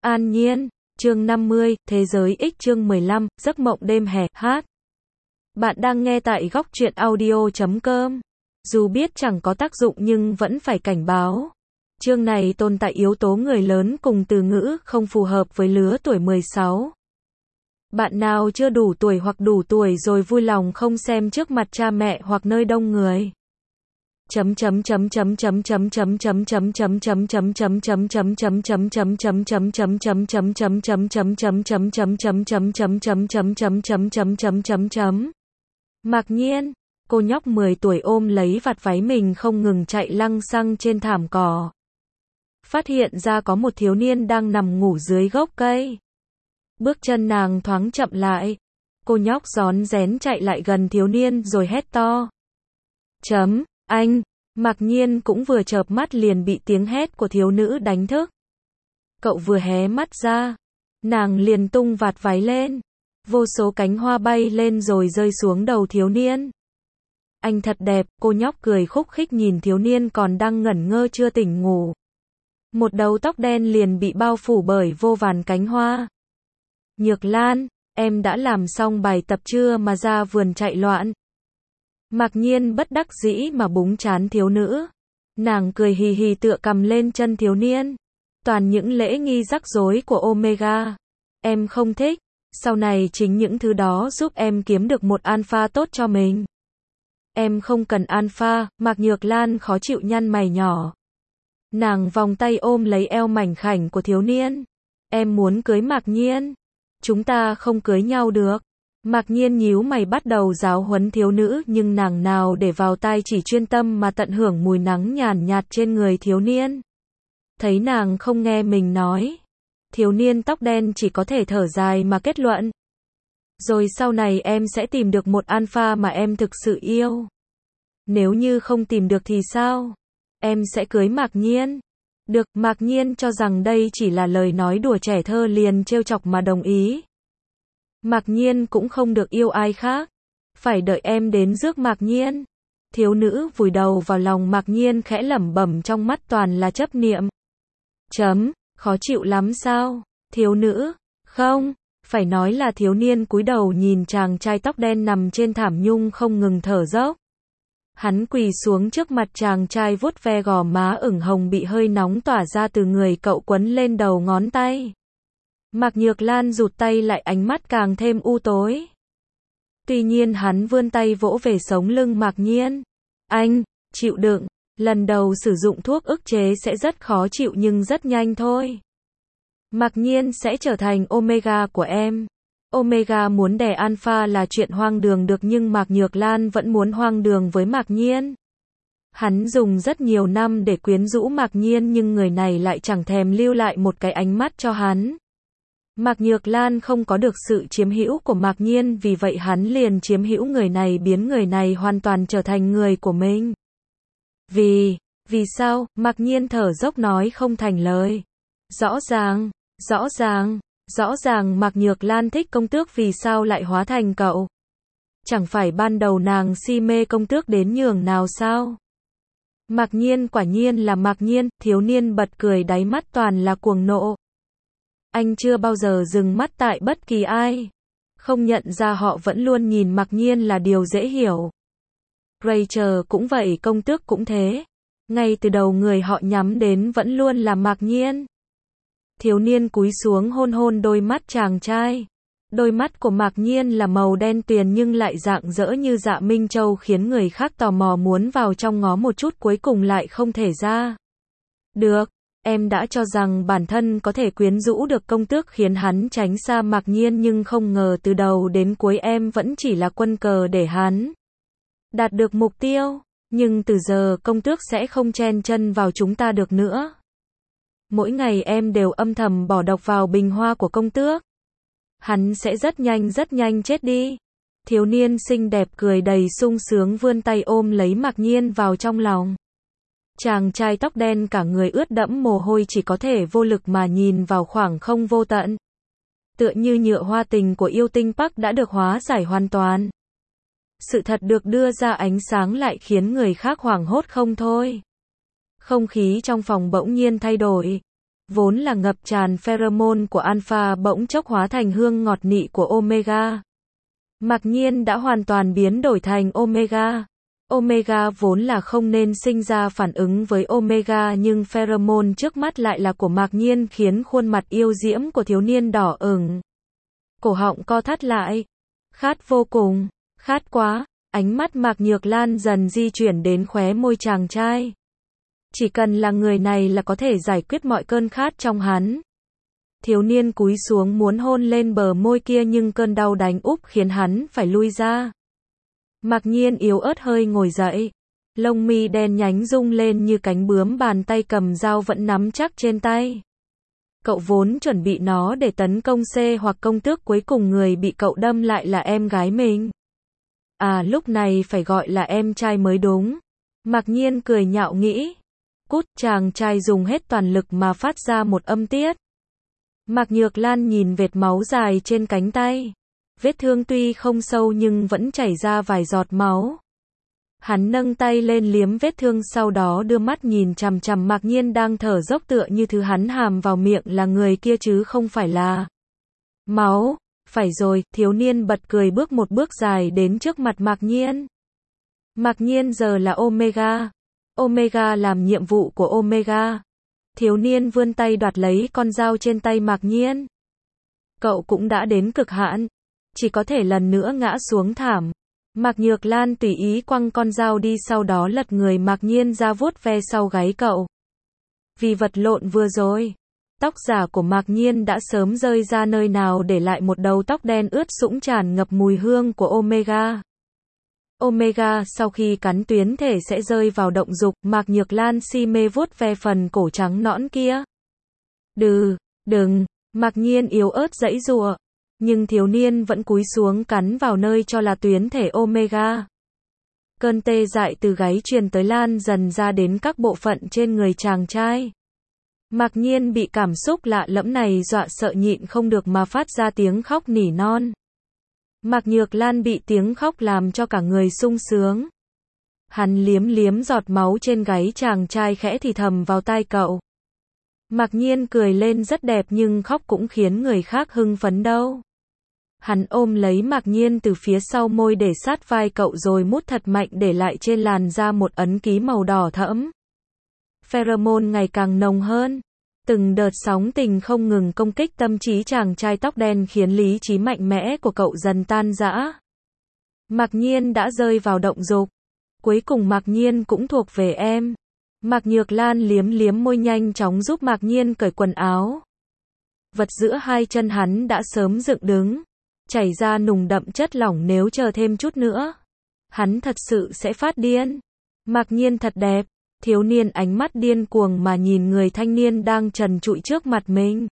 An Nhiên, chương 50, Thế giới X chương 15, Giấc mộng đêm hè, hát. Bạn đang nghe tại góc truyện audio.com. Dù biết chẳng có tác dụng nhưng vẫn phải cảnh báo. Chương này tồn tại yếu tố người lớn cùng từ ngữ không phù hợp với lứa tuổi 16. Bạn nào chưa đủ tuổi hoặc đủ tuổi rồi vui lòng không xem trước mặt cha mẹ hoặc nơi đông người. Mạc Nhiên, cô nhóc 10 tuổi ôm lấy vạt váy mình không ngừng chạy lăng xăng trên thảm cỏ. Phát hiện ra có một thiếu niên đang nằm ngủ dưới gốc cây. Bước chân nàng thoáng chậm lại. Cô nhóc rón rén chạy lại gần thiếu niên rồi hét to. Anh, Mạc Nhiên cũng vừa chợp mắt liền bị tiếng hét của thiếu nữ đánh thức. Cậu vừa hé mắt ra, nàng liền tung vạt váy lên. Vô số cánh hoa bay lên rồi rơi xuống đầu thiếu niên. Anh thật đẹp, cô nhóc cười khúc khích nhìn thiếu niên còn đang ngẩn ngơ chưa tỉnh ngủ. Một đầu tóc đen liền bị bao phủ bởi vô vàn cánh hoa. Nhược Lan, em đã làm xong bài tập chưa mà ra vườn chạy loạn? Mạc Nhiên bất đắc dĩ mà búng trán thiếu nữ. Nàng cười hì hì tựa cầm lên chân thiếu niên. Toàn những lễ nghi rắc rối của Omega. Em không thích. Sau này chính những thứ đó giúp em kiếm được một alpha tốt cho mình. Em không cần alpha, Mạc Nhược Lan khó chịu nhăn mày nhỏ. Nàng vòng tay ôm lấy eo mảnh khảnh của thiếu niên. Em muốn cưới Mạc Nhiên. Chúng ta không cưới nhau được. Mạc Nhiên nhíu mày bắt đầu giáo huấn thiếu nữ nhưng nàng nào để vào tai chỉ chuyên tâm mà tận hưởng mùi nắng nhàn nhạt trên người thiếu niên. Thấy nàng không nghe mình nói. Thiếu niên tóc đen chỉ có thể thở dài mà kết luận. Rồi sau này em sẽ tìm được một alpha mà em thực sự yêu. Nếu như không tìm được thì sao? Em sẽ cưới Mạc Nhiên. Được, Mạc Nhiên cho rằng đây chỉ là lời nói đùa trẻ thơ liền trêu chọc mà đồng ý. Mạc Nhiên cũng không được yêu ai khác. Phải đợi em đến rước Mạc Nhiên. Thiếu nữ vùi đầu vào lòng Mạc Nhiên khẽ lẩm bẩm trong mắt toàn là chấp niệm. Khó chịu lắm sao? Thiếu nữ, không, phải nói là thiếu niên cúi đầu nhìn chàng trai tóc đen nằm trên thảm nhung không ngừng thở dốc. Hắn quỳ xuống trước mặt chàng trai vuốt ve gò má ửng hồng bị hơi nóng tỏa ra từ người cậu quấn lên đầu ngón tay. Mạc Nhược Lan rụt tay lại ánh mắt càng thêm u tối. Tuy nhiên hắn vươn tay vỗ về sống lưng Mạc Nhiên. Anh, chịu đựng. Lần đầu sử dụng thuốc ức chế sẽ rất khó chịu nhưng rất nhanh thôi. Mạc Nhiên sẽ trở thành Omega của em. Omega muốn đẻ Alpha là chuyện hoang đường được nhưng Mạc Nhược Lan vẫn muốn hoang đường với Mạc Nhiên. Hắn dùng rất nhiều năm để quyến rũ Mạc Nhiên nhưng người này lại chẳng thèm lưu lại một cái ánh mắt cho hắn. Mạc Nhược Lan không có được sự chiếm hữu của Mạc Nhiên vì vậy hắn liền chiếm hữu người này biến người này hoàn toàn trở thành người của mình. Vì sao? Mạc Nhiên thở dốc nói không thành lời. Rõ ràng Mạc Nhược Lan thích công tước vì sao lại hóa thành cậu? Chẳng phải ban đầu nàng si mê công tước đến nhường nào sao? Mạc Nhiên quả nhiên là Mạc Nhiên, thiếu niên bật cười đáy mắt toàn là cuồng nộ. Anh chưa bao giờ dừng mắt tại bất kỳ ai. Không nhận ra họ vẫn luôn nhìn Mạc Nhiên là điều dễ hiểu. Rachel cũng vậy, công tước cũng thế. Ngay từ đầu người họ nhắm đến vẫn luôn là Mạc Nhiên. Thiếu niên cúi xuống hôn hôn đôi mắt chàng trai. Đôi mắt của Mạc Nhiên là màu đen tuyền nhưng lại rạng rỡ như dạ Minh Châu khiến người khác tò mò muốn vào trong ngó một chút cuối cùng lại không thể ra. Được, em đã cho rằng bản thân có thể quyến rũ được công tước khiến hắn tránh xa Mạc Nhiên nhưng không ngờ từ đầu đến cuối em vẫn chỉ là quân cờ để hắn đạt được mục tiêu. Nhưng từ giờ công tước sẽ không chen chân vào chúng ta được nữa. Mỗi ngày em đều âm thầm bỏ độc vào bình hoa của công tước. Hắn sẽ rất nhanh chết đi. Thiếu niên xinh đẹp cười đầy sung sướng vươn tay ôm lấy Mạc Nhiên vào trong lòng. Chàng trai tóc đen cả người ướt đẫm mồ hôi chỉ có thể vô lực mà nhìn vào khoảng không vô tận. Tựa như nhựa hoa tình của yêu tinh Park đã được hóa giải hoàn toàn. Sự thật được đưa ra ánh sáng lại khiến người khác hoảng hốt không thôi. Không khí trong phòng bỗng nhiên thay đổi. vốn là ngập tràn pheromone của alpha bỗng chốc hóa thành hương ngọt nị của omega. Mạc Nhiên đã hoàn toàn biến đổi thành omega. Omega vốn là không nên sinh ra phản ứng với omega nhưng pheromone trước mắt lại là của Mạc Nhiên khiến khuôn mặt yêu diễm của thiếu niên đỏ ửng. Cổ họng co thắt lại. Khát vô cùng. Khát quá. Ánh mắt Mạc Nhược Lan dần di chuyển đến khóe môi chàng trai. Chỉ cần là người này là có thể giải quyết mọi cơn khát trong hắn. Thiếu niên cúi xuống muốn hôn lên bờ môi kia nhưng cơn đau đánh úp khiến hắn phải lui ra. Mạc Nhiên yếu ớt hơi ngồi dậy. Lông mi đen nhánh rung lên như cánh bướm, bàn tay cầm dao vẫn nắm chắc trên tay. Cậu vốn chuẩn bị nó để tấn công C hoặc công tước, cuối cùng người bị cậu đâm lại là em gái mình. À, lúc này phải gọi là em trai mới đúng. Mạc Nhiên cười nhạo nghĩ. Cút, chàng trai dùng hết toàn lực mà phát ra một âm tiết. Mạc Nhược Lan nhìn vệt máu dài trên cánh tay. Vết thương tuy không sâu nhưng vẫn chảy ra vài giọt máu. Hắn nâng tay lên liếm vết thương, sau đó đưa mắt nhìn chằm chằm Mạc Nhiên đang thở dốc tựa như thứ hắn hàm vào miệng là người kia chứ không phải là máu. Phải rồi, thiếu niên bật cười bước một bước dài đến trước mặt Mạc Nhiên. Mạc Nhiên giờ là Omega. Omega làm nhiệm vụ của Omega. Thiếu niên vươn tay đoạt lấy con dao trên tay Mạc Nhiên. Cậu cũng đã đến cực hạn. Chỉ có thể lần nữa ngã xuống thảm. Mạc Nhược Lan tùy ý quăng con dao đi, sau đó lật người Mạc Nhiên ra vuốt ve sau gáy cậu. Vì vật lộn vừa rồi, tóc giả của Mạc Nhiên đã sớm rơi ra nơi nào để lại một đầu tóc đen ướt sũng tràn ngập mùi hương của Omega. Omega sau khi cắn tuyến thể sẽ rơi vào động dục, Mạc Nhược Lan si mê vuốt ve phần cổ trắng nõn kia. Đừng, Mạc Nhiên yếu ớt giãy giụa. Nhưng thiếu niên vẫn cúi xuống cắn vào nơi cho là tuyến thể Omega. Cơn tê dại từ gáy truyền tới lan dần ra đến các bộ phận trên người chàng trai. Mạc Nhiên bị cảm xúc lạ lẫm này dọa sợ nhịn không được mà phát ra tiếng khóc nỉ non. Mạc Nhược Lan bị tiếng khóc làm cho cả người sung sướng. Hắn liếm liếm giọt máu trên gáy chàng trai khẽ thì thầm vào tai cậu. Mạc Nhiên cười lên rất đẹp nhưng khóc cũng khiến người khác hưng phấn đâu. Hắn ôm lấy Mạc Nhiên từ phía sau môi để sát vai cậu rồi mút thật mạnh, để lại trên làn da một ấn ký màu đỏ thẫm. Pheromone ngày càng nồng hơn. Từng đợt sóng tình không ngừng công kích tâm trí chàng trai tóc đen khiến lý trí mạnh mẽ của cậu dần tan rã. Mạc Nhiên đã rơi vào động dục. Cuối cùng Mạc Nhiên cũng thuộc về em. Mạc Nhược Lan liếm liếm môi nhanh chóng giúp Mạc Nhiên cởi quần áo. Vật giữa hai chân hắn đã sớm dựng đứng, chảy ra nùng đậm chất lỏng, nếu chờ thêm chút nữa, hắn thật sự sẽ phát điên. Mạc Nhiên thật đẹp. Thiếu niên ánh mắt điên cuồng mà nhìn người thanh niên đang trần trụi trước mặt mình.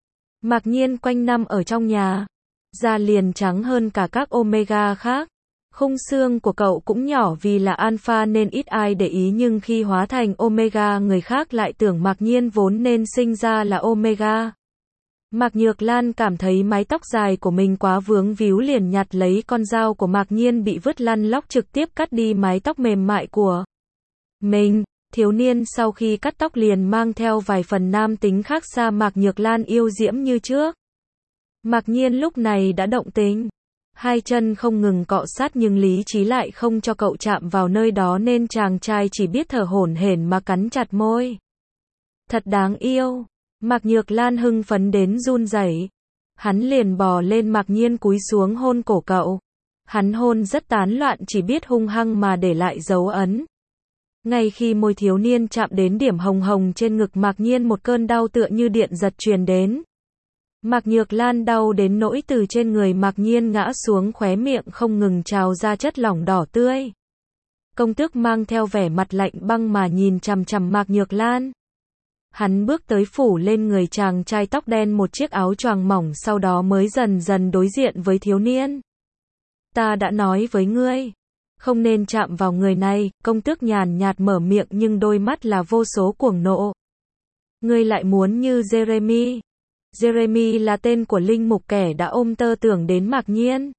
Mạc Nhiên quanh năm ở trong nhà, da liền trắng hơn cả các Omega khác. Khung xương của cậu cũng nhỏ vì là alpha nên ít ai để ý, nhưng khi hóa thành Omega người khác lại tưởng Mạc Nhiên vốn nên sinh ra là Omega. Mạc Nhược Lan cảm thấy mái tóc dài của mình quá vướng víu, liền nhặt lấy con dao của Mạc Nhiên bị vứt lăn lóc, trực tiếp cắt đi mái tóc mềm mại của mình. Thiếu niên sau khi cắt tóc liền mang theo vài phần nam tính khác xa Mạc Nhược Lan yêu diễm như trước. Mạc Nhiên lúc này đã động tình. Hai chân không ngừng cọ sát nhưng lý trí lại không cho cậu chạm vào nơi đó nên chàng trai chỉ biết thở hổn hển mà cắn chặt môi. Thật đáng yêu. Mạc Nhược Lan hưng phấn đến run rẩy. Hắn liền bò lên Mạc Nhiên cúi xuống hôn cổ cậu. Hắn hôn rất tán loạn, chỉ biết hung hăng mà để lại dấu ấn. Ngay khi môi thiếu niên chạm đến điểm hồng hồng trên ngực Mạc Nhiên, một cơn đau tựa như điện giật truyền đến. Mạc Nhược Lan đau đến nỗi từ trên người Mạc Nhiên ngã xuống, khóe miệng không ngừng trào ra chất lỏng đỏ tươi. Công tước mang theo vẻ mặt lạnh băng mà nhìn chằm chằm Mạc Nhược Lan. Hắn bước tới phủ lên người chàng trai tóc đen một chiếc áo choàng mỏng, sau đó mới dần dần đối diện với thiếu niên. Ta đã nói với ngươi, không nên chạm vào người này, công tước nhàn nhạt mở miệng nhưng đôi mắt là vô số cuồng nộ. Ngươi lại muốn như Jeremy. Jeremy là tên của linh mục kẻ đã ôm tơ tưởng đến Mạc Nhiên.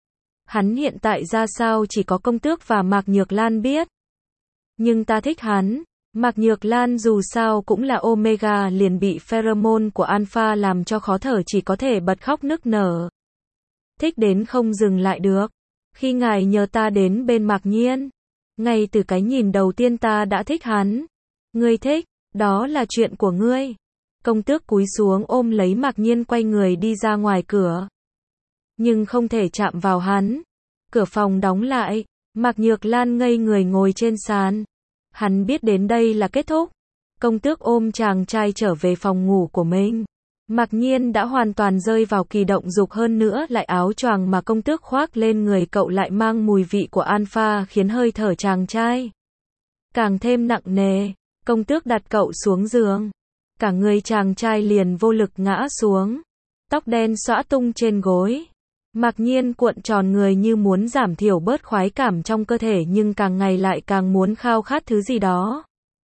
Hắn hiện tại ra sao chỉ có công tước và Mạc Nhược Lan biết. Nhưng ta thích hắn. Mạc Nhược Lan dù sao cũng là Omega liền bị pheromone của Alpha làm cho khó thở chỉ có thể bật khóc nức nở. Thích đến không dừng lại được. Khi ngài nhờ ta đến bên Mạc Nhiên, ngay từ cái nhìn đầu tiên ta đã thích hắn. Ngươi thích, đó là chuyện của ngươi. Công tước cúi xuống ôm lấy Mạc Nhiên quay người đi ra ngoài cửa. Nhưng không thể chạm vào hắn. Cửa phòng đóng lại, Mạc Nhược Lan ngây người ngồi trên sàn. Hắn biết đến đây là kết thúc. Công tước ôm chàng trai trở về phòng ngủ của mình. Mạc Nhiên đã hoàn toàn rơi vào kỳ động dục, hơn nữa lại áo choàng mà công tước khoác lên người cậu lại mang mùi vị của Alpha khiến hơi thở chàng trai càng thêm nặng nề. Công tước đặt cậu xuống giường. Cả người chàng trai liền vô lực ngã xuống. Tóc đen xõa tung trên gối. Mạc Nhiên cuộn tròn người như muốn giảm thiểu bớt khoái cảm trong cơ thể nhưng càng ngày lại càng muốn khao khát thứ gì đó.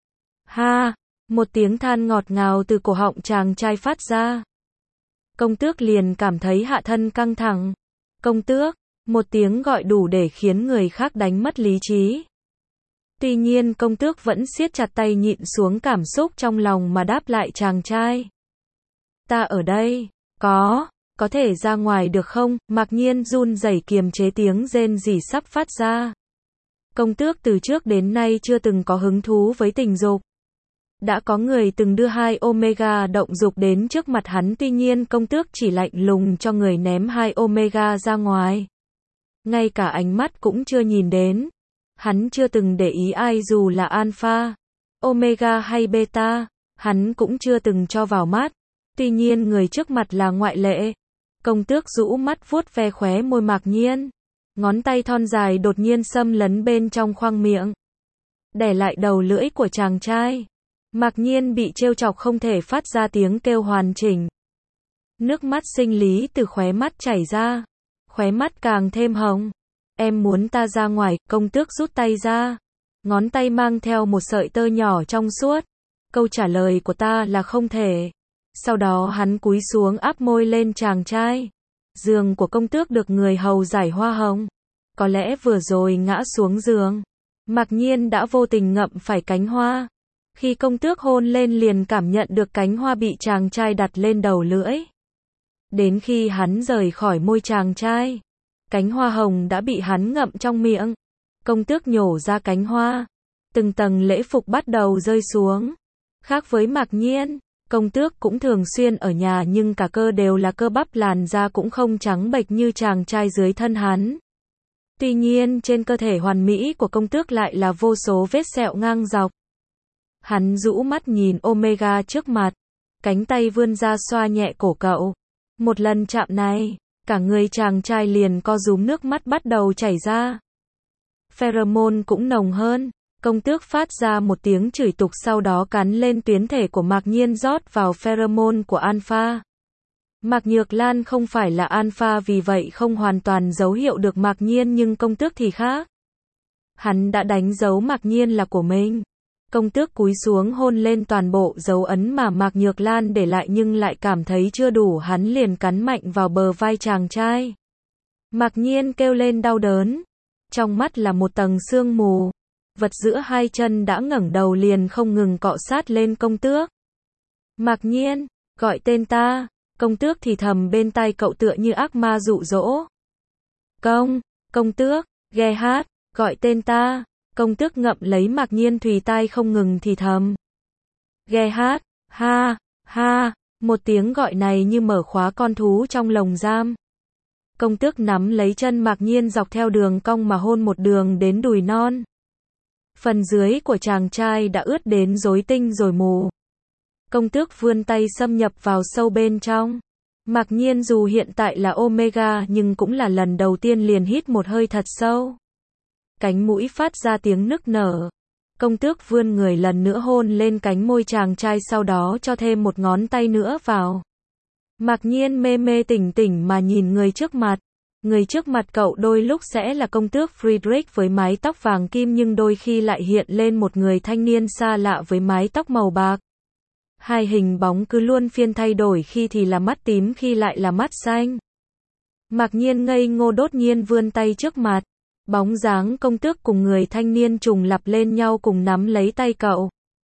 Ha! Một tiếng than ngọt ngào từ cổ họng chàng trai phát ra. Công tước liền cảm thấy hạ thân căng thẳng. Công tước! Một tiếng gọi đủ để khiến người khác đánh mất lý trí. Tuy nhiên công tước vẫn siết chặt tay nhịn xuống cảm xúc trong lòng mà đáp lại chàng trai. Ta ở đây. Có thể ra ngoài được không? Mạc Nhiên run rẩy kiềm chế tiếng rên rỉ sắp phát ra. Công tước từ trước đến nay chưa từng có hứng thú với tình dục. Đã có người từng đưa hai Omega động dục đến trước mặt hắn, tuy nhiên công tước chỉ lạnh lùng cho người ném hai Omega ra ngoài. Ngay cả ánh mắt cũng chưa nhìn đến. Hắn chưa từng để ý ai dù là Alpha, Omega hay Beta, hắn cũng chưa từng cho vào mắt. Tuy nhiên người trước mặt là ngoại lệ. Công tước rũ mắt vuốt ve khóe môi Mạc Nhiên. Ngón tay thon dài đột nhiên xâm lấn bên trong khoang miệng. Đè lại đầu lưỡi của chàng trai. Mạc Nhiên bị trêu chọc không thể phát ra tiếng kêu hoàn chỉnh. Nước mắt sinh lý từ khóe mắt chảy ra. Khóe mắt càng thêm hồng. Em muốn ta ra ngoài, công tước rút tay ra. Ngón tay mang theo một sợi tơ nhỏ trong suốt. Câu trả lời của ta là không thể. Sau đó hắn cúi xuống áp môi lên chàng trai. Giường của công tước được người hầu giải hoa hồng. Có lẽ vừa rồi ngã xuống giường, Mạc Nhiên đã vô tình ngậm phải cánh hoa. Khi công tước hôn lên liền cảm nhận được cánh hoa bị chàng trai đặt lên đầu lưỡi. Đến khi hắn rời khỏi môi chàng trai, cánh hoa hồng đã bị hắn ngậm trong miệng. Công tước nhổ ra cánh hoa. Từng tầng lễ phục bắt đầu rơi xuống. Khác với Mạc Nhiên, công tước cũng thường xuyên ở nhà nhưng cả cơ đều là cơ bắp, làn da cũng không trắng bệch như chàng trai dưới thân hắn. Tuy nhiên trên cơ thể hoàn mỹ của công tước lại là vô số vết sẹo ngang dọc. Hắn rũ mắt nhìn Omega trước mặt. Cánh tay vươn ra xoa nhẹ cổ cậu. Một lần chạm này, cả người chàng trai liền co rúm, nước mắt bắt đầu chảy ra. Pheromone cũng nồng hơn. Công tước phát ra một tiếng chửi tục sau đó cắn lên tuyến thể của Mạc Nhiên rót vào pheromone của Alpha. Mạc Nhược Lan không phải là Alpha vì vậy không hoàn toàn dấu hiệu được Mạc Nhiên nhưng công tước thì khác. Hắn đã đánh dấu Mạc Nhiên là của mình. Công tước cúi xuống hôn lên toàn bộ dấu ấn mà Mạc Nhược Lan để lại nhưng lại cảm thấy chưa đủ, hắn liền cắn mạnh vào bờ vai chàng trai. Mạc Nhiên kêu lên đau đớn. Trong mắt là một tầng sương mù. Vật giữa hai chân đã ngẩng đầu liền không ngừng cọ sát lên công tước. Mạc Nhiên, gọi tên ta. Công tước thì thầm bên tai cậu tựa như ác ma dụ dỗ. Công tước, ghe hát, gọi tên ta. Công tước ngậm lấy Mạc Nhiên thùy tai không ngừng thì thầm. Ghe hát, ha, một tiếng gọi này như mở khóa con thú trong lồng giam. Công tước nắm lấy chân Mạc Nhiên dọc theo đường cong mà hôn một đường đến đùi non. Phần dưới của chàng trai đã ướt đến rối tinh rồi mù. Công tước vươn tay xâm nhập vào sâu bên trong. Mạc Nhiên dù hiện tại là Omega nhưng cũng là lần đầu tiên liền hít một hơi thật sâu. Cánh mũi phát ra tiếng nức nở. Công tước vươn người lần nữa hôn lên cánh môi chàng trai sau đó cho thêm một ngón tay nữa vào. Mạc Nhiên mê mê tỉnh tỉnh mà nhìn người trước mặt. Người trước mặt cậu đôi lúc sẽ là công tước Friedrich với mái tóc vàng kim nhưng đôi khi lại hiện lên một người thanh niên xa lạ với mái tóc màu bạc. Hai hình bóng cứ luôn phiên thay đổi, khi thì là mắt tím khi lại là mắt xanh. Mạc Nhiên ngây ngô đột nhiên vươn tay trước mặt. Bóng dáng công tước cùng người thanh niên trùng lặp lên nhau cùng nắm lấy tay cậu.